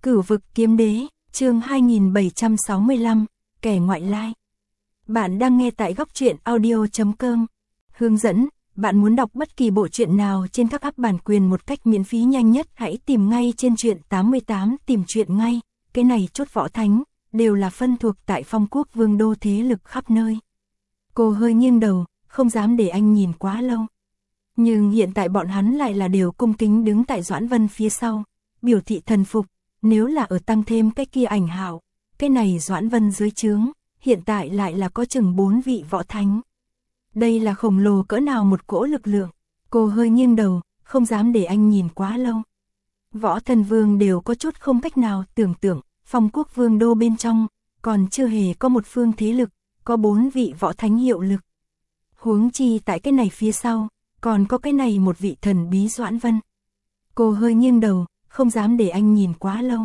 Cửu vực kiếm đế, chương 2765, kẻ ngoại lai. Bạn đang nghe tại góc truyện audio.com. Hướng dẫn, bạn muốn đọc bất kỳ bộ truyện nào trên các app bản quyền một cách miễn phí nhanh nhất hãy tìm ngay trên truyện 88 tìm truyện ngay. Cái này chốt võ thánh, đều là phân thuộc tại Phong Quốc vương đô thế lực khắp nơi. Cô hơi nghiêng đầu, không dám để anh nhìn quá lâu. Nhưng hiện tại bọn hắn lại là đều cung kính đứng tại Doãn Vân phía sau, biểu thị thần phục. Nếu là ở tăng thêm cái kia Ảnh Hạo, cái này Doãn Vân dưới trướng, hiện tại lại là có chừng 4 vị võ thánh. Đây là khổng lồ cỡ nào một cỗ lực lượng. Cô hơi nghiêng đầu, không dám để anh nhìn quá lâu. Võ thần vương đều có chút không cách nào tưởng tượng, Phong Quốc vương đô bên trong, còn chưa hề có một phương thế lực, có 4 vị võ thánh hiệu lực. Huống chi tại cái này phía sau, còn có cái này một vị thần bí Doãn Vân. Cô hơi nghiêng đầu, không dám để anh nhìn quá lâu.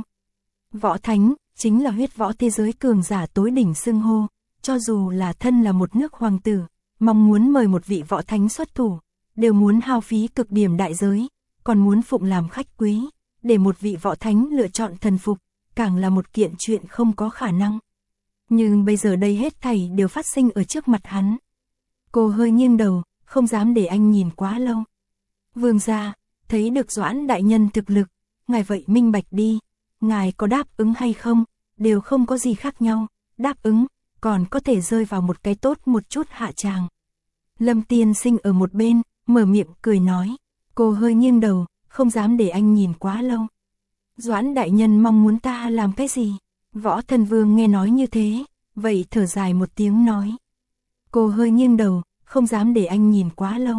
Võ thánh, chính là huyết võ thế giới cường giả tối đỉnh xưng hô, cho dù là thân là một nước hoàng tử, mong muốn mời một vị võ thánh xuất thủ, đều muốn hao phí cực điểm đại giới, còn muốn phụng làm khách quý, để một vị võ thánh lựa chọn thần phục, càng là một kiện chuyện không có khả năng. Nhưng bây giờ đây hết thảy đều phát sinh ở trước mặt hắn. Cô hơi nghiêng đầu, không dám để anh nhìn quá lâu. Vương gia, thấy được Doãn đại nhân thực lực, ngài vậy minh bạch đi, ngài có đáp ứng hay không, đều không có gì khác nhau, đáp ứng, còn có thể rơi vào một cái tốt một chút hạ tràng. Lâm tiên sinh ở một bên, mở miệng cười nói, cô hơi nghiêng đầu, không dám để anh nhìn quá lâu. Doãn đại nhân mong muốn ta làm cái gì? Võ thần vương nghe nói như thế, vậy thở dài một tiếng nói. Cô hơi nghiêng đầu, không dám để anh nhìn quá lâu.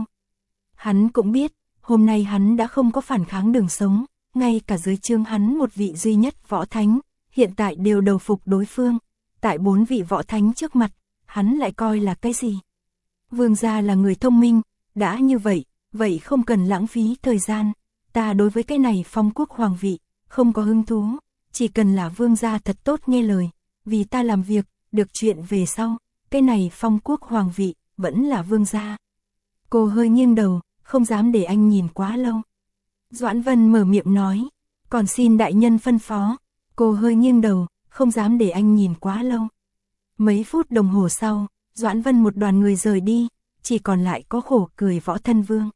Hắn cũng biết, hôm nay hắn đã không có phản kháng đường sống, ngay cả dưới trướng hắn một vị duy nhất võ thánh, hiện tại đều đầu phục đối phương. Tại 4 vị võ thánh trước mặt, hắn lại coi là cái gì? Vương gia là người thông minh, đã như vậy, vậy không cần lãng phí thời gian. Ta đối với cái này Phong Quốc hoàng vị, không có hứng thú, chỉ cần là vương gia thật tốt nghe lời, vì ta làm việc, được chuyện về sau, cái này Phong Quốc hoàng vị, vẫn là vương gia. Cô hơi nghiêng đầu, không dám để anh nhìn quá lâu. Doãn Vân mở miệng nói, còn xin đại nhân phân phó. Cô hơi nghiêng đầu, không dám để anh nhìn quá lâu. Mấy phút đồng hồ sau, Doãn Vân một đoàn người rời đi, chỉ còn lại có khổ cười võ thân vương.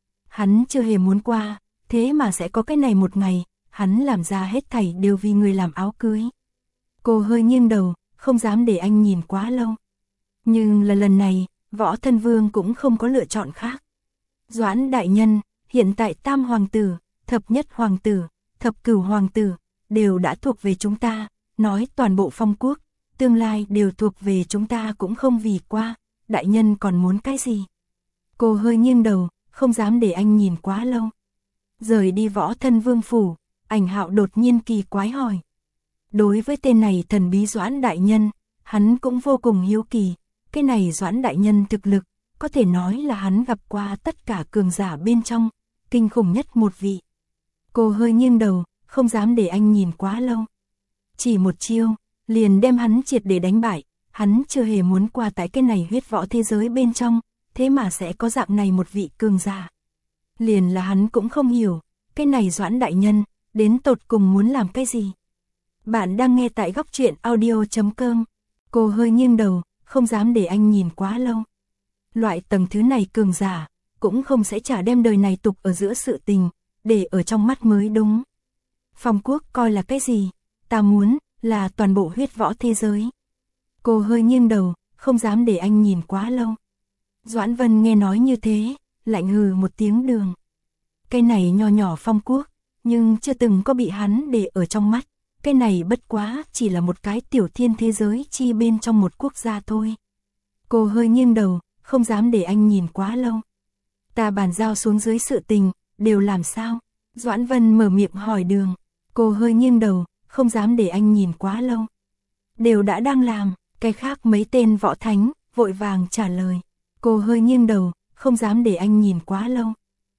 Hắn chưa hề muốn qua, thế mà sẽ có cái này một ngày, hắn làm ra hết thảy đều vì người làm áo cưới. Cô hơi nghiêng đầu, không dám để anh nhìn quá lâu. Nhưng là lần này, võ thân vương cũng không có lựa chọn khác. Doãn đại nhân, hiện tại tam hoàng tử, thập nhất hoàng tử, thập cửu hoàng tử, đều đã thuộc về chúng ta, nói toàn bộ Phong Quốc, tương lai đều thuộc về chúng ta cũng không vì qua, đại nhân còn muốn cái gì? Cô hơi nghiêng đầu, không dám để anh nhìn quá lâu. Rời đi võ thân vương phủ, Ảnh Hạo đột nhiên kỳ quái hỏi. Đối với tên này thần bí Doãn đại nhân, hắn cũng vô cùng hiếu kỳ, cái này Doãn đại nhân thực lực, có thể nói là hắn gặp qua tất cả cường giả bên trong, kinh khủng nhất một vị. Cô hơi nghiêng đầu, không dám để anh nhìn quá lâu. Chỉ một chiêu, liền đem hắn triệt để đánh bại, hắn chưa hề muốn qua tại cái này huyết võ thế giới bên trong, thế mà sẽ có dạng này một vị cường giả. Liền là hắn cũng không hiểu, cái này Doãn đại nhân, đến tột cùng muốn làm cái gì. Bạn đang nghe tại góc truyện audio.com. Cô hơi nghiêng đầu, không dám để anh nhìn quá lâu. Loại tầng thứ này cường giả, cũng không sẽ trả đem đời này tục ở giữa sự tình, để ở trong mắt mới đúng. Phong Quốc coi là cái gì? Ta muốn, là toàn bộ huyết võ thế giới. Cô hơi nghiêng đầu, không dám để anh nhìn quá lâu. Doãn Vân nghe nói như thế, lạnh hừ một tiếng đường. Cái này nho nhỏ Phong Quốc, nhưng chưa từng có bị hắn để ở trong mắt. Cái này bất quá chỉ là một cái tiểu thiên thế giới chi bên trong một quốc gia thôi. Cô hơi nghiêng đầu, không dám để anh nhìn quá lâu. Ta bàn giao xuống dưới sự tình, đều làm sao? Doãn Vân mở miệng hỏi đường. Cô hơi nghiêng đầu, không dám để anh nhìn quá lâu. Đều đã đang làm, cái khác mấy tên võ thánh, vội vàng trả lời. Cô hơi nghiêng đầu, không dám để anh nhìn quá lâu.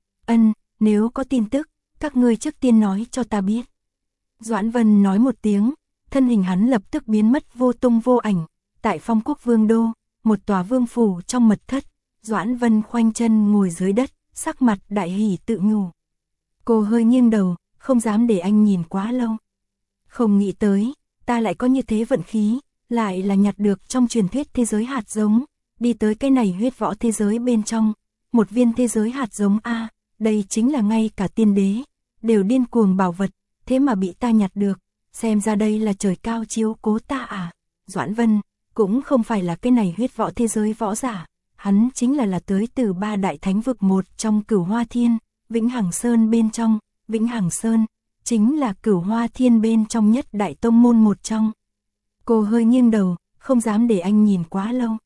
Nếu có tin tức, các ngươi trước tiên nói cho ta biết. Doãn Vân nói một tiếng, thân hình hắn lập tức biến mất vô tung vô ảnh. Tại Phong Quốc vương đô, một tòa vương phủ trong mật thất, Doãn Vân khoanh chân ngồi dưới đất, sắc mặt đại hỉ tự nhủ. Cô hơi nghiêng đầu, không dám để anh nhìn quá lâu. Không nghĩ tới, ta lại có như thế vận khí, lại là nhặt được trong truyền thuyết thế giới hạt giống, đi tới cái này huyết võ thế giới bên trong, một viên thế giới hạt giống a, đây chính là ngay cả tiên đế đều điên cuồng bảo vật, thế mà bị ta nhặt được, xem ra đây là trời cao chiếu cố ta à. Doãn Vân cũng không phải là cái này huyết võ thế giới võ giả, hắn chính là tới từ 3 đại thánh vực một trong Cửu Hoa Thiên, Vĩnh Hằng Sơn bên trong. Vĩnh Hằng Sơn chính là Cửu Hoa Thiên bên trong nhất đại tông môn một trong. Cô hơi nghiêng đầu, không dám để anh nhìn quá lâu.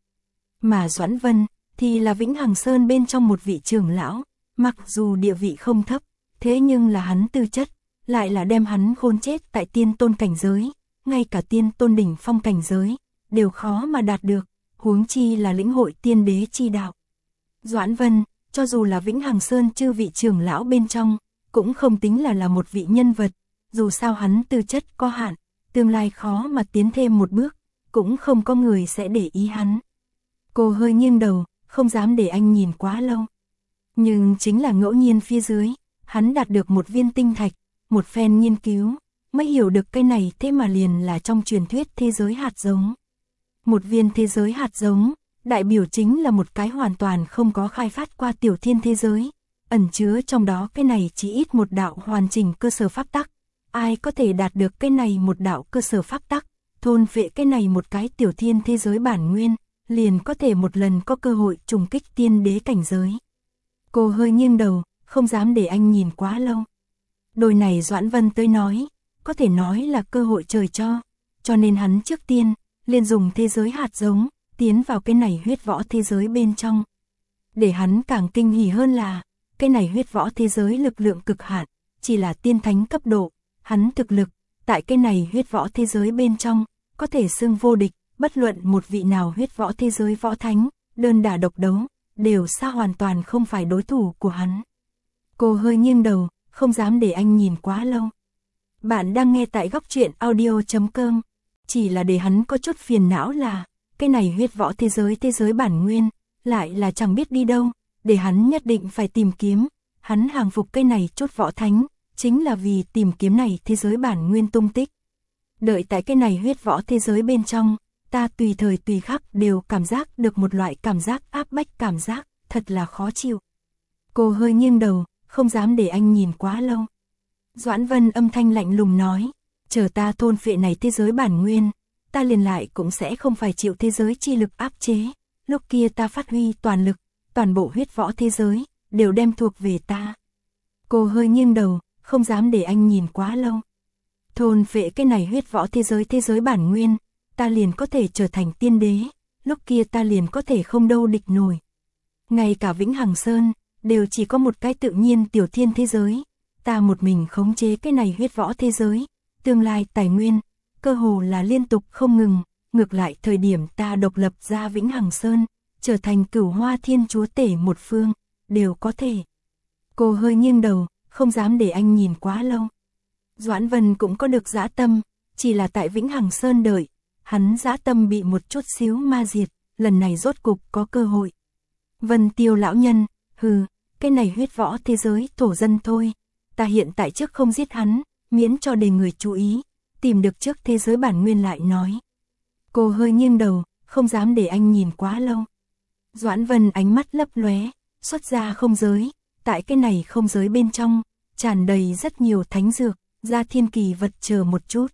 Mà Doãn Vân thì là Vĩnh Hằng Sơn bên trong một vị trưởng lão, mặc dù địa vị không thấp, thế nhưng là hắn tư chất lại là đem hắn khôn chết tại tiên tôn cảnh giới, ngay cả tiên tôn đỉnh phong cảnh giới đều khó mà đạt được, huống chi là lĩnh hội tiên đế chi đạo. Doãn Vân, cho dù là Vĩnh Hằng Sơn chư vị trưởng lão bên trong, cũng không tính là một vị nhân vật, dù sao hắn tư chất có hạn, tương lai khó mà tiến thêm một bước, cũng không có người sẽ để ý hắn. Cô hơi nghiêng đầu, không dám để anh nhìn quá lâu. Nhưng chính là ngẫu nhiên phía dưới, hắn đạt được một viên tinh thạch, một phen nghiên cứu, mới hiểu được cái này thế mà liền là trong truyền thuyết thế giới hạt giống. Một viên thế giới hạt giống, đại biểu chính là một cái hoàn toàn không có khai phát qua tiểu thiên thế giới, ẩn chứa trong đó cái này chỉ ít một đạo hoàn chỉnh cơ sở pháp tắc. Ai có thể đạt được cái này một đạo cơ sở pháp tắc, thôn phệ cái này một cái tiểu thiên thế giới bản nguyên, liền có thể một lần có cơ hội trùng kích tiên đế cảnh giới. Cô hơi nghiêng đầu, không dám để anh nhìn quá lâu. Đôi này Doãn Vân tới nói, có thể nói là cơ hội trời cho nên hắn trước tiên liền dùng thế giới hạt giống tiến vào cái này huyết võ thế giới bên trong. Để hắn càng kinh hỉ hơn là, cái này huyết võ thế giới lực lượng cực hạn, chỉ là tiên thánh cấp độ, hắn thực lực tại cái này huyết võ thế giới bên trong có thể xưng vô địch, bất luận một vị nào huyết võ thế giới võ thánh, đơn đả độc đấu, đều xa hoàn toàn không phải đối thủ của hắn. Cô hơi nghiêng đầu, không dám để anh nhìn quá lâu. Bạn đang nghe tại góc truyện audio.com, chỉ là để hắn có chút phiền não là, cái này huyết võ thế giới bản nguyên, lại là chẳng biết đi đâu, để hắn nhất định phải tìm kiếm, hắn hàng phục cái này chốt võ thánh, chính là vì tìm kiếm này thế giới bản nguyên tung tích. Đợi tại cái này huyết võ thế giới bên trong, ta tùy thời tùy khắc đều cảm giác được một loại cảm giác áp bách cảm giác, thật là khó chịu. Cô hơi nghiêng đầu, không dám để anh nhìn quá lâu. Doãn Vân âm thanh lạnh lùng nói, chờ ta thôn phệ này thế giới bản nguyên, ta liền lại cũng sẽ không phải chịu thế giới chi lực áp chế, lúc kia ta phát huy toàn lực, toàn bộ huyết võ thế giới đều đem thuộc về ta. Cô hơi nghiêng đầu, không dám để anh nhìn quá lâu. Thôn phệ cái này huyết võ thế giới bản nguyên, ta liền có thể trở thành tiên đế, lúc kia ta liền có thể không đâu địch nổi. Ngay cả Vĩnh Hằng Sơn đều chỉ có một cái tự nhiên tiểu thiên thế giới, ta một mình khống chế cái này huyết võ thế giới, tương lai tài nguyên cơ hồ là liên tục không ngừng, ngược lại thời điểm ta độc lập ra Vĩnh Hằng Sơn, trở thành Cửu Hoa Thiên chúa tể một phương, đều có thể. Cô hơi nghiêng đầu, không dám để anh nhìn quá lâu. Doãn Vân cũng có được dã tâm, chỉ là tại Vĩnh Hằng Sơn đợi, hắn dã tâm bị một chút xíu ma diệt, lần này rốt cục có cơ hội. Vân Tiêu lão nhân, hừ, cái này huyết võ thế giới thổ dân thôi, ta hiện tại trước không giết hắn, miễn cho để người chú ý, tìm được trước thế giới bản nguyên lại nói. Cô hơi nghiêng đầu, không dám để anh nhìn quá lâu. Doãn Vân ánh mắt lấp lóe, xuất ra không giới, tại cái này không giới bên trong, tràn đầy rất nhiều thánh dược, ra thiên kỳ vật chờ một chút.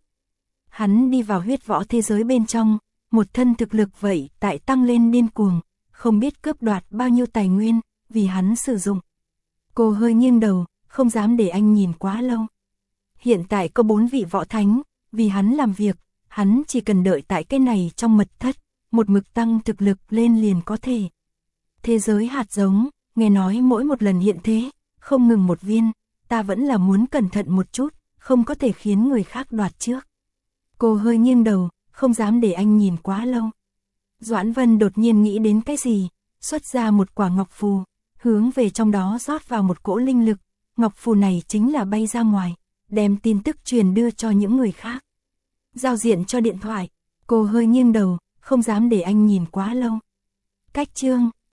Hắn đi vào huyết võ thế giới bên trong, một thân thực lực vậy tại tăng lên điên cuồng, không biết cướp đoạt bao nhiêu tài nguyên, vì hắn sử dụng. Cô hơi nghiêng đầu, không dám để anh nhìn quá lâu. Hiện tại có 4 vị võ thánh, vì hắn làm việc, hắn chỉ cần đợi tại cái này trong mật thất, một mực tăng thực lực lên liền có thể. Thế giới hạt giống, nghe nói mỗi một lần hiện thế, không ngừng một viên, ta vẫn là muốn cẩn thận một chút, không có thể khiến người khác đoạt trước. Cô hơi nghiêng đầu, không dám để anh nhìn quá lâu. Doãn Vân đột nhiên nghĩ đến cái gì, xuất ra một quả ngọc phù, hướng về trong đó rót vào một cỗ linh lực, ngọc phù này chính là bay ra ngoài, đem tin tức truyền đưa cho những người khác. Giao diện cho điện thoại, cô hơi nghiêng đầu, không dám để anh nhìn quá lâu. Cách chương